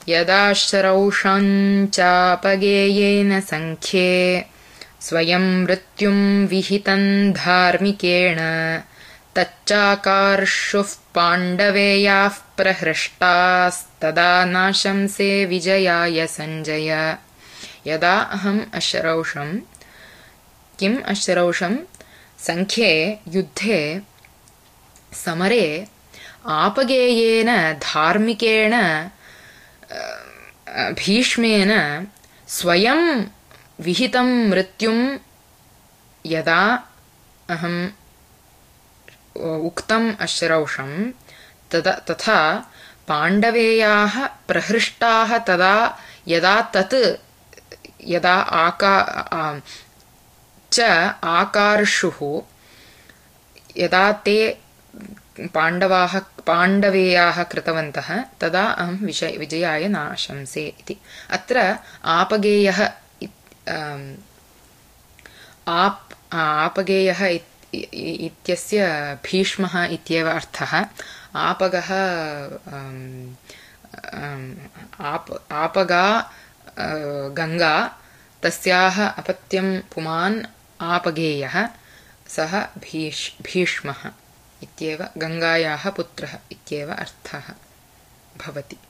यदाश्रौषं चापगेयेन संख्ये स्वयं मृत्युं विहितं धार्मिकेण तच्चाकर्षुः पाण्डवेयाः प्रहृष्टास्तदा नाशंसे विजयाय संजय। यदा अहम् अश्रौषं किम् अश्रौषं संख्ये युद्धे समरे आपगेयेन धार्मिकेण भीष्मेन स्वयं विहितं मृत्युं यदा अहम् उक्तम् अश्रौषं तथा पाण्डवेयाः प्रहृष्टाः तदा यदा आकर्षुः यदा ते पाण्डवेयाः कृतवन्तः तदा अहं विजयाय नाशंसे इति। अत्र आपगेयः आपगेयः इत्यस्य भीष्मः इत्येव अर्थः। आपगः आपगा गंगा, तस्याः अपत्यं पुमान् आपगेयः, सः भीष्मः इत्येव, गंगायाः पुत्रः इत्येव अर्थः भवति।